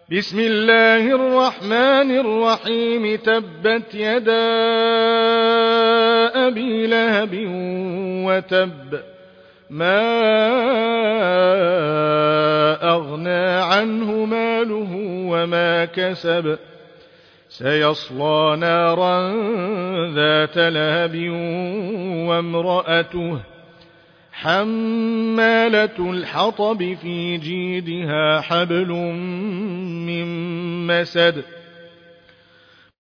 بسم الله الرحمن الرحيم. تبت يدا أبي لهب وتب، ما أغنى عنه ماله وما كسب، سيصلى نارا ذات لهب وامرأته حمالة الحطب في جيدها حبل من مسد